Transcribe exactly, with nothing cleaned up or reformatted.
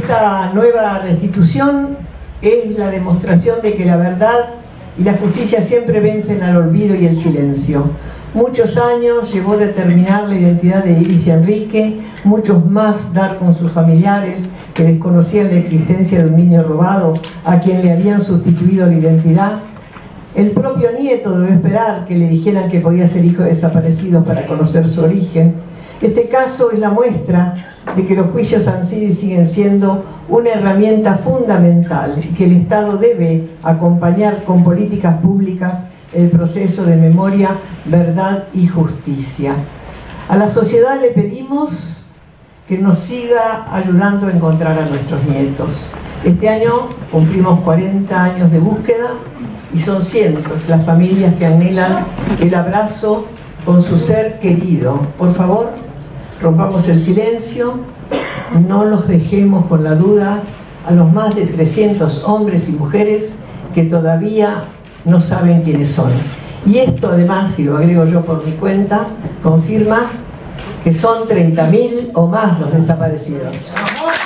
Esta nueva restitución es la demostración de que la verdad y la justicia siempre vencen al olvido y el silencio. Muchos años llevó determinar la identidad de Iris y Enrique, muchos más dar con sus familiares que desconocían la existencia de un niño robado a quien le habían sustituido la identidad. El propio nieto debió esperar que le dijeran que podía ser hijo de desaparecidos para conocer su origen. Este caso es la muestra de que los juicios han sido y siguen siendo una herramienta fundamental y que el Estado debe acompañar con políticas públicas el proceso de memoria, verdad y justicia. A la sociedad le pedimos que nos siga ayudando a encontrar a nuestros nietos. Este año cumplimos cuarenta años de búsqueda y son cientos las familias que anhelan el abrazo con su ser querido. Por favor, rompamos el silencio, no los dejemos con la duda a los más de trescientos hombres y mujeres que todavía no saben quiénes son. Y esto además, y lo agrego yo por mi cuenta, confirma que son treinta mil o más los desaparecidos.